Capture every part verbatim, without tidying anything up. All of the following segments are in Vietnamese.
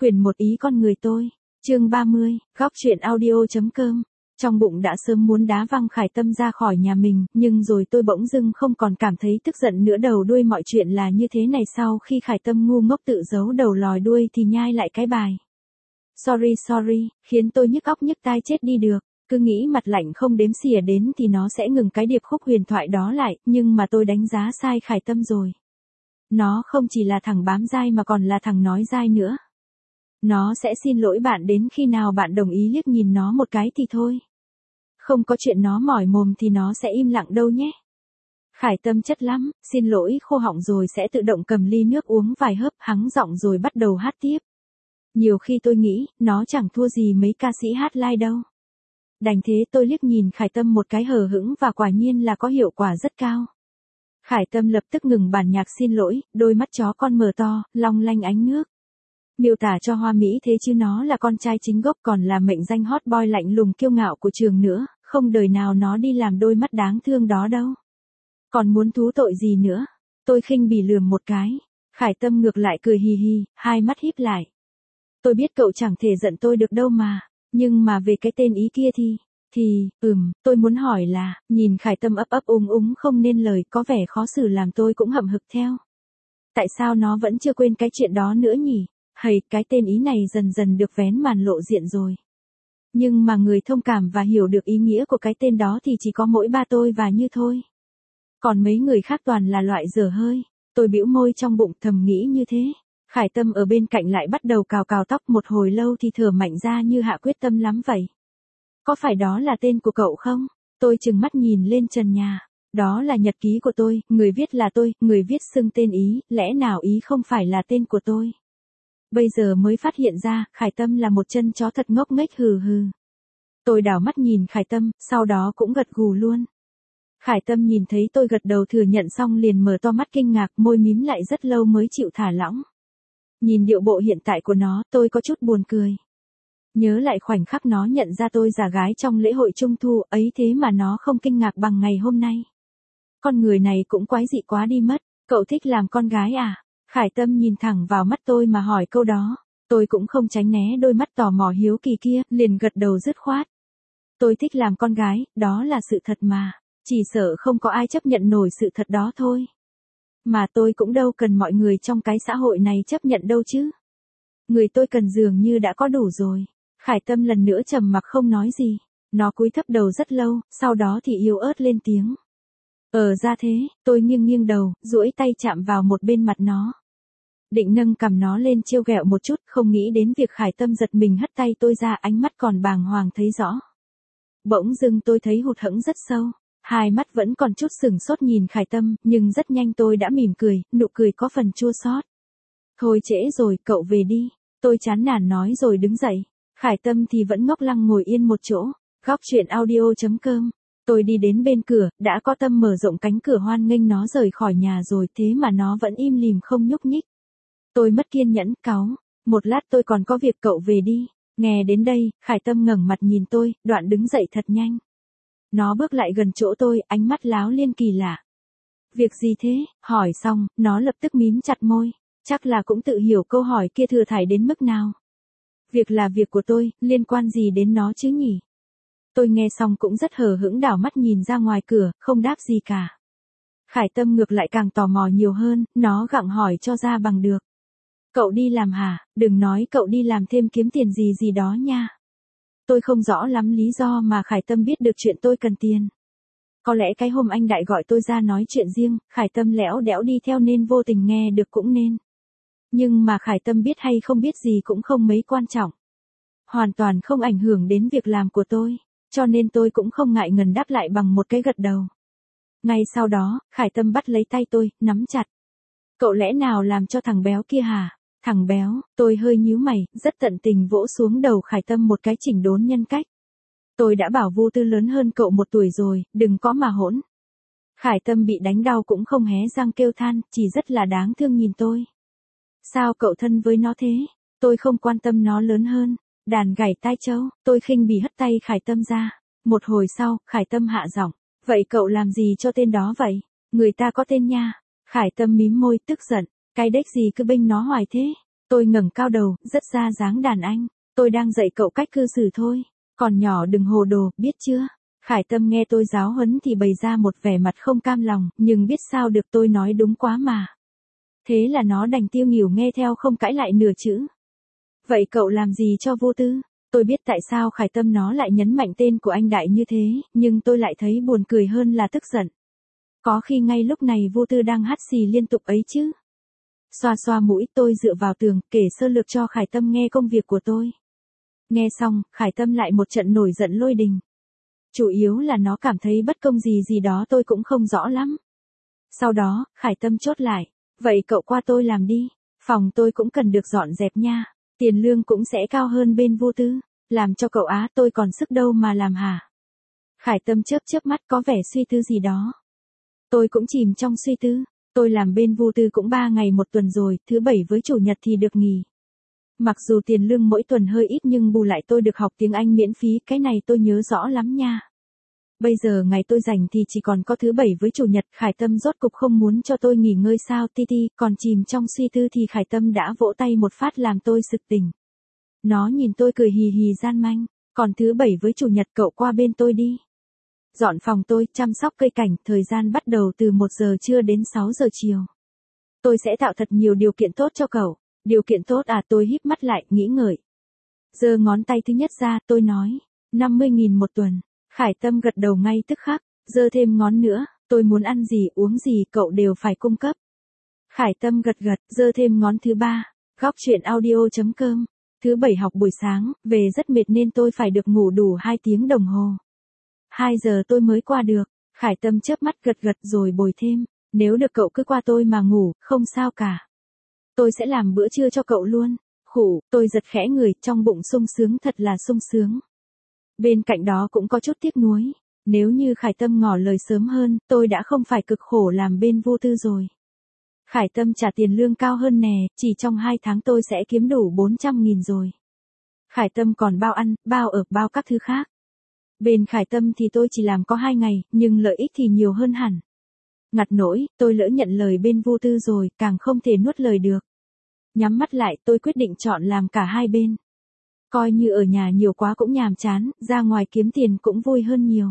Quyển một ý con người tôi. Chương ba mươi, góc truyện audio.com. Trong bụng đã sớm muốn đá văng Khải Tâm ra khỏi nhà mình, nhưng rồi tôi bỗng dưng không còn cảm thấy tức giận nữa. Đầu đuôi mọi chuyện là như thế này, sau khi Khải Tâm ngu ngốc tự giấu đầu lòi đuôi thì nhai lại cái bài Sorry sorry, khiến tôi nhức óc nhức tai chết đi được. Cứ nghĩ mặt lạnh không đếm xỉa đến thì nó sẽ ngừng cái điệp khúc huyền thoại đó lại, nhưng mà tôi đánh giá sai Khải Tâm rồi. Nó không chỉ là thằng bám dai mà còn là thằng nói dai nữa. Nó sẽ xin lỗi bạn đến khi nào bạn đồng ý liếc nhìn nó một cái thì thôi. Không có chuyện nó mỏi mồm thì nó sẽ im lặng đâu nhé. Khải Tâm chất lắm, xin lỗi khô họng rồi sẽ tự động cầm ly nước uống vài hớp, hắng giọng rồi bắt đầu hát tiếp. Nhiều khi tôi nghĩ, nó chẳng thua gì mấy ca sĩ hát live đâu. Đành thế tôi liếc nhìn Khải Tâm một cái hờ hững và quả nhiên là có hiệu quả rất cao. Khải Tâm lập tức ngừng bản nhạc xin lỗi, đôi mắt chó con mở to, long lanh ánh nước. Miêu tả cho hoa mỹ thế chứ nó là con trai chính gốc, còn là mệnh danh hot boy lạnh lùng kiêu ngạo của trường nữa, không đời nào nó đi làm đôi mắt đáng thương đó đâu. Còn muốn thú tội gì nữa? Tôi khinh bỉ lườm một cái. Khải Tâm ngược lại cười hì hì, hai mắt híp lại. Tôi biết cậu chẳng thể giận tôi được đâu mà, nhưng mà về cái tên ý kia thì, thì, ừm, tôi muốn hỏi là, nhìn Khải Tâm ấp ấp úng úng không nên lời, có vẻ khó xử làm tôi cũng hậm hực theo. Tại sao nó vẫn chưa quên cái chuyện đó nữa nhỉ? Hầy, cái tên ý này dần dần được vén màn lộ diện rồi. Nhưng mà người thông cảm và hiểu được ý nghĩa của cái tên đó thì chỉ có mỗi ba tôi và Như thôi. Còn mấy người khác toàn là loại dở hơi. Tôi bĩu môi trong bụng thầm nghĩ như thế. Khải Tâm ở bên cạnh lại bắt đầu cào cào tóc một hồi lâu thì thở mạnh ra như hạ quyết tâm lắm vậy. Có phải đó là tên của cậu không? Tôi trừng mắt nhìn lên trần nhà. Đó là nhật ký của tôi, người viết là tôi, người viết xưng tên ý, lẽ nào ý không phải là tên của tôi? Bây giờ mới phát hiện ra, Khải Tâm là một chân chó thật ngốc nghếch hừ hừ. Tôi đảo mắt nhìn Khải Tâm, sau đó cũng gật gù luôn. Khải Tâm nhìn thấy tôi gật đầu thừa nhận xong liền mở to mắt kinh ngạc, môi mím lại rất lâu mới chịu thả lỏng. Nhìn điệu bộ hiện tại của nó, tôi có chút buồn cười. Nhớ lại khoảnh khắc nó nhận ra tôi giả gái trong lễ hội Trung Thu, ấy thế mà nó không kinh ngạc bằng ngày hôm nay. Con người này cũng quái dị quá đi mất, cậu thích làm con gái à? Khải Tâm nhìn thẳng vào mắt tôi mà hỏi câu đó, tôi cũng không tránh né đôi mắt tò mò hiếu kỳ kia, liền gật đầu dứt khoát. Tôi thích làm con gái, đó là sự thật mà, chỉ sợ không có ai chấp nhận nổi sự thật đó thôi. Mà tôi cũng đâu cần mọi người trong cái xã hội này chấp nhận đâu chứ. Người tôi cần dường như đã có đủ rồi. Khải Tâm lần nữa trầm mặc không nói gì, nó cúi thấp đầu rất lâu, sau đó thì yếu ớt lên tiếng. Ờ ra thế, tôi nghiêng nghiêng đầu, duỗi tay chạm vào một bên mặt nó. Định nâng cằm nó lên trêu ghẹo một chút, không nghĩ đến việc Khải Tâm giật mình hất tay tôi ra, ánh mắt còn bàng hoàng thấy rõ. Bỗng dưng tôi thấy hụt hẫng rất sâu, hai mắt vẫn còn chút sừng sốt nhìn Khải Tâm, nhưng rất nhanh tôi đã mỉm cười, nụ cười có phần chua xót. Thôi trễ rồi, cậu về đi, tôi chán nản nói rồi đứng dậy. Khải Tâm thì vẫn ngốc lăng ngồi yên một chỗ. Góc truyện audio.com. Tôi đi đến bên cửa, đã có tâm mở rộng cánh cửa hoan nghênh nó rời khỏi nhà rồi, thế mà nó vẫn im lìm không nhúc nhích. Tôi mất kiên nhẫn, cáu. Một lát tôi còn có việc, cậu về đi. Nghe đến đây, Khải Tâm ngẩng mặt nhìn tôi, đoạn đứng dậy thật nhanh. Nó bước lại gần chỗ tôi, ánh mắt láo liên kỳ lạ. Việc gì thế? Hỏi xong, nó lập tức mím chặt môi. Chắc là cũng tự hiểu câu hỏi kia thừa thải đến mức nào. Việc là việc của tôi, liên quan gì đến nó chứ nhỉ? Tôi nghe xong cũng rất hờ hững đảo mắt nhìn ra ngoài cửa, không đáp gì cả. Khải Tâm ngược lại càng tò mò nhiều hơn, nó gặng hỏi cho ra bằng được. Cậu đi làm hả? Đừng nói cậu đi làm thêm kiếm tiền gì gì đó nha. Tôi không rõ lắm lý do mà Khải Tâm biết được chuyện tôi cần tiền. Có lẽ cái hôm anh Đại gọi tôi ra nói chuyện riêng, Khải Tâm lẽo đẽo đi theo nên vô tình nghe được cũng nên. Nhưng mà Khải Tâm biết hay không biết gì cũng không mấy quan trọng. Hoàn toàn không ảnh hưởng đến việc làm của tôi, cho nên tôi cũng không ngại ngần đáp lại bằng một cái gật đầu. Ngay sau đó, Khải Tâm bắt lấy tay tôi, nắm chặt. Cậu lẽ nào làm cho thằng béo kia hả? Thằng béo, tôi hơi nhíu mày, rất tận tình vỗ xuống đầu Khải Tâm một cái chỉnh đốn nhân cách. Tôi đã bảo Vô Tư lớn hơn cậu một tuổi rồi, đừng có mà hỗn. Khải Tâm bị đánh đau cũng không hé răng kêu than, chỉ rất là đáng thương nhìn tôi. Sao cậu thân với nó thế? Tôi không quan tâm nó lớn hơn. Đàn gảy tai trâu, tôi khinh bỉ hất tay Khải Tâm ra. Một hồi sau, Khải Tâm hạ giọng. Vậy cậu làm gì cho tên đó vậy? Người ta có tên nha. Khải Tâm mím môi tức giận. Cái đếch gì cứ bênh nó hoài thế? Tôi ngẩng cao đầu, rất ra dáng đàn anh. Tôi đang dạy cậu cách cư xử thôi. Còn nhỏ đừng hồ đồ, biết chưa? Khải Tâm nghe tôi giáo huấn thì bày ra một vẻ mặt không cam lòng, nhưng biết sao được, tôi nói đúng quá mà. Thế là nó đành tiêu nghỉu nghe theo, không cãi lại nửa chữ. Vậy cậu làm gì cho vô tư? Tôi biết tại sao Khải Tâm nó lại nhấn mạnh tên của anh Đại như thế, nhưng tôi lại thấy buồn cười hơn là tức giận. Có khi ngay lúc này vô tư đang hắt xì liên tục ấy chứ. Xoa xoa mũi, tôi dựa vào tường, kể sơ lược cho Khải Tâm nghe công việc của tôi. Nghe xong, Khải Tâm lại một trận nổi giận lôi đình. Chủ yếu là nó cảm thấy bất công gì gì đó tôi cũng không rõ lắm. Sau đó, Khải Tâm chốt lại. Vậy cậu qua tôi làm đi. Phòng tôi cũng cần được dọn dẹp nha. Tiền lương cũng sẽ cao hơn bên vô tư. Làm cho cậu á, tôi còn sức đâu mà làm hả? Khải Tâm chớp chớp mắt, có vẻ suy tư gì đó. Tôi cũng chìm trong suy tư. Tôi làm bên vô tư cũng ba ngày một tuần rồi, thứ bảy với chủ nhật thì được nghỉ. Mặc dù tiền lương mỗi tuần hơi ít nhưng bù lại tôi được học tiếng Anh miễn phí, cái này tôi nhớ rõ lắm nha. Bây giờ ngày tôi rảnh thì chỉ còn có thứ bảy với chủ nhật. Khải Tâm rốt cục không muốn cho tôi nghỉ ngơi sao ti ti, còn chìm trong suy tư thì Khải Tâm đã vỗ tay một phát làm tôi sực tỉnh. Nó nhìn tôi cười hì hì gian manh, còn thứ bảy với chủ nhật cậu qua bên tôi đi. Dọn phòng tôi, chăm sóc cây cảnh, thời gian bắt đầu từ một giờ trưa đến sáu giờ chiều. Tôi sẽ tạo thật nhiều điều kiện tốt cho cậu. Điều kiện tốt à? Tôi híp mắt lại, nghĩ ngợi. Giơ ngón tay thứ nhất ra, tôi nói, năm mươi nghìn một tuần. Khải Tâm gật đầu ngay tức khắc, giơ thêm ngón nữa, tôi muốn ăn gì uống gì cậu đều phải cung cấp. Khải Tâm gật gật, giơ thêm ngón thứ ba, góc truyện audio chấm com. Thứ bảy học buổi sáng, về rất mệt nên tôi phải được ngủ đủ hai tiếng đồng hồ. hai giờ tôi mới qua được. Khải Tâm chớp mắt gật gật rồi bồi thêm, nếu được cậu cứ qua tôi mà ngủ, không sao cả. Tôi sẽ làm bữa trưa cho cậu luôn. Khủ, tôi giật khẽ người, trong bụng sung sướng, thật là sung sướng. Bên cạnh đó cũng có chút tiếc nuối. Nếu như Khải Tâm ngỏ lời sớm hơn, tôi đã không phải cực khổ làm bên vô tư rồi. Khải Tâm trả tiền lương cao hơn nè, chỉ trong hai tháng tôi sẽ kiếm đủ bốn trăm nghìn rồi. Khải Tâm còn bao ăn, bao ở, bao các thứ khác. Bên Khải Tâm thì tôi chỉ làm có hai ngày, nhưng lợi ích thì nhiều hơn hẳn. Ngặt nỗi, tôi lỡ nhận lời bên vô tư rồi, càng không thể nuốt lời được. Nhắm mắt lại, tôi quyết định chọn làm cả hai bên. Coi như ở nhà nhiều quá cũng nhàm chán, ra ngoài kiếm tiền cũng vui hơn nhiều.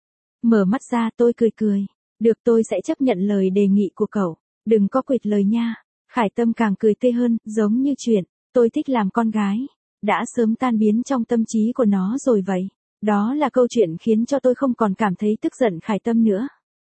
Mở mắt ra, tôi cười cười. Được, tôi sẽ chấp nhận lời đề nghị của cậu. Đừng có quỵt lời nha. Khải Tâm càng cười tươi hơn, giống như chuyện, tôi thích làm con gái. Đã sớm tan biến trong tâm trí của nó rồi vậy. Đó là câu chuyện khiến cho tôi không còn cảm thấy tức giận Khải Tâm nữa.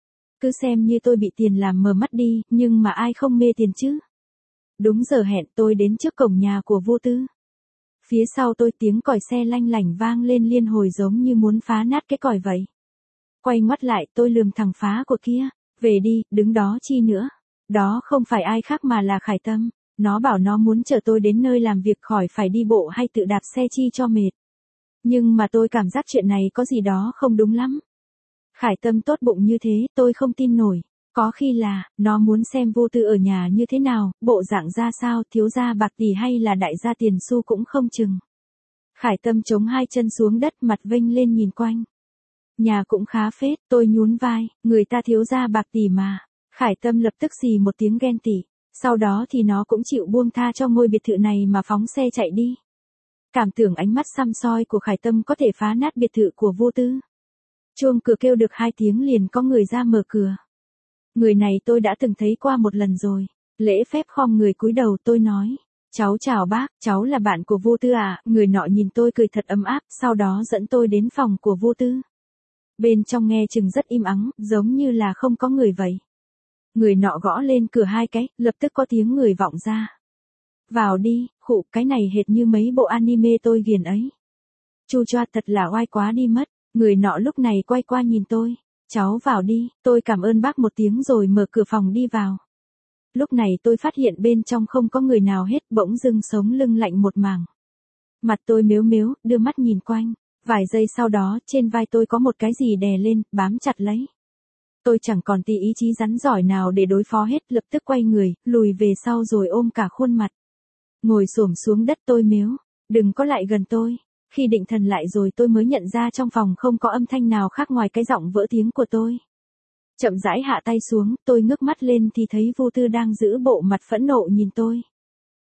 Cứ xem như tôi bị tiền làm mờ mắt đi, nhưng mà ai không mê tiền chứ. Đúng giờ hẹn tôi đến trước cổng nhà của vô tư. Phía sau tôi tiếng còi xe lanh lảnh vang lên liên hồi giống như muốn phá nát cái còi vậy. Quay ngoắt lại tôi lườm thằng phá của kia. Về đi, đứng đó chi nữa. Đó không phải ai khác mà là Khải Tâm. Nó bảo nó muốn chở tôi đến nơi làm việc khỏi phải đi bộ hay tự đạp xe chi cho mệt. Nhưng mà tôi cảm giác chuyện này có gì đó không đúng lắm. Khải Tâm tốt bụng như thế, tôi không tin nổi. Có khi là, nó muốn xem vô tư ở nhà như thế nào, bộ dạng ra sao, thiếu gia bạc tỷ hay là đại gia tiền xu cũng không chừng. Khải Tâm chống hai chân xuống đất, mặt vênh lên nhìn quanh. Nhà cũng khá phết, tôi nhún vai, người ta thiếu gia bạc tỷ mà. Khải Tâm lập tức xì một tiếng ghen tị. Sau đó thì nó cũng chịu buông tha cho ngôi biệt thự này mà phóng xe chạy đi. Cảm tưởng ánh mắt săm soi của Khải Tâm có thể phá nát biệt thự của vô tư. Chuông cửa kêu được hai tiếng liền có người ra mở cửa. Người này tôi đã từng thấy qua một lần rồi. Lễ phép khom người cúi đầu, tôi nói. Cháu chào bác, cháu là bạn của vô tư à? Người nọ nhìn tôi cười thật ấm áp, sau đó dẫn tôi đến phòng của vô tư. Bên trong nghe chừng rất im ắng, giống như là không có người vậy. Người nọ gõ lên cửa hai cái, lập tức có tiếng người vọng ra. Vào đi, khụ, cái này hệt như mấy bộ anime tôi ghiền ấy. Chu choa thật là oai quá đi mất. Người nọ lúc này quay qua nhìn tôi. Cháu vào đi, tôi cảm ơn bác một tiếng rồi mở cửa phòng đi vào. Lúc này tôi phát hiện bên trong không có người nào hết, bỗng dưng sống lưng lạnh một mảng. Mặt tôi mếu mếu, đưa mắt nhìn quanh. Vài giây sau đó, trên vai tôi có một cái gì đè lên, bám chặt lấy. Tôi chẳng còn tí ý chí rắn giỏi nào để đối phó hết, lập tức quay người, lùi về sau rồi ôm cả khuôn mặt. Ngồi xổm xuống đất tôi mếu, đừng có lại gần tôi. Khi định thần lại rồi tôi mới nhận ra trong phòng không có âm thanh nào khác ngoài cái giọng vỡ tiếng của tôi. Chậm rãi hạ tay xuống, tôi ngước mắt lên thì thấy vô tư đang giữ bộ mặt phẫn nộ nhìn tôi.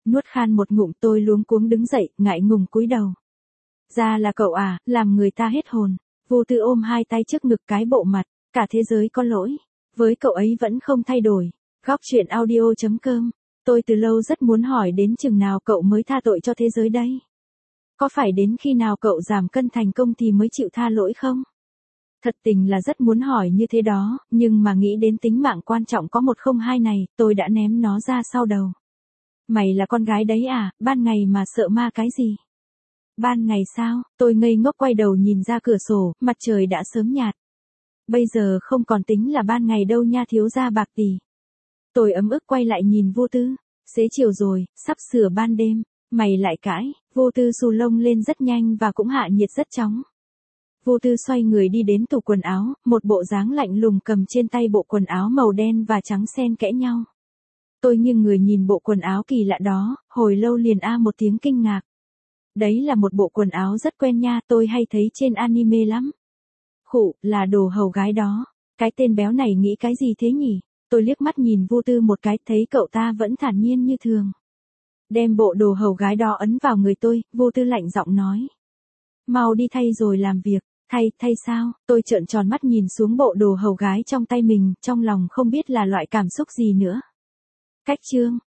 Nuốt khan một ngụm tôi luống cuống đứng dậy, ngại ngùng cúi đầu. Ra là cậu à, làm người ta hết hồn. Vô Tư ôm hai tay trước ngực cái bộ mặt, cả thế giới có lỗi. Với cậu ấy vẫn không thay đổi. Góc chuyện audio.com. Tôi từ lâu rất muốn hỏi đến chừng nào cậu mới tha tội cho thế giới đây? Có phải đến khi nào cậu giảm cân thành công thì mới chịu tha lỗi không? Thật tình là rất muốn hỏi như thế đó, nhưng mà nghĩ đến tính mạng quan trọng có một không hai này, tôi đã ném nó ra sau đầu. Mày là con gái đấy à, ban ngày mà sợ ma cái gì? Ban ngày sao? Tôi ngây ngốc quay đầu nhìn ra cửa sổ, mặt trời đã sớm nhạt. Bây giờ không còn tính là ban ngày đâu nha thiếu gia bạc tỷ. Tôi ấm ức quay lại nhìn Vô Tư. Xế chiều rồi, sắp sửa ban đêm. Mày lại cãi. Vô Tư xù lông lên rất nhanh và cũng hạ nhiệt rất chóng. Vô Tư xoay người đi đến tủ quần áo, một bộ dáng lạnh lùng cầm trên tay bộ quần áo màu đen và trắng xen kẽ nhau. Tôi nghiêng người nhìn bộ quần áo kỳ lạ đó, hồi lâu liền a một tiếng kinh ngạc. Đấy là một bộ quần áo rất quen nha, tôi hay thấy trên anime lắm. Khụ, là đồ hầu gái đó. Cái tên béo này nghĩ cái gì thế nhỉ? Tôi liếc mắt nhìn Vô Tư một cái, thấy cậu ta vẫn thản nhiên như thường. Đem bộ đồ hầu gái đó ấn vào người tôi, Vô Tư lạnh giọng nói. Mau đi thay rồi làm việc. Thay, thay sao? Tôi trợn tròn mắt nhìn xuống bộ đồ hầu gái trong tay mình, trong lòng không biết là loại cảm xúc gì nữa. Cách chương.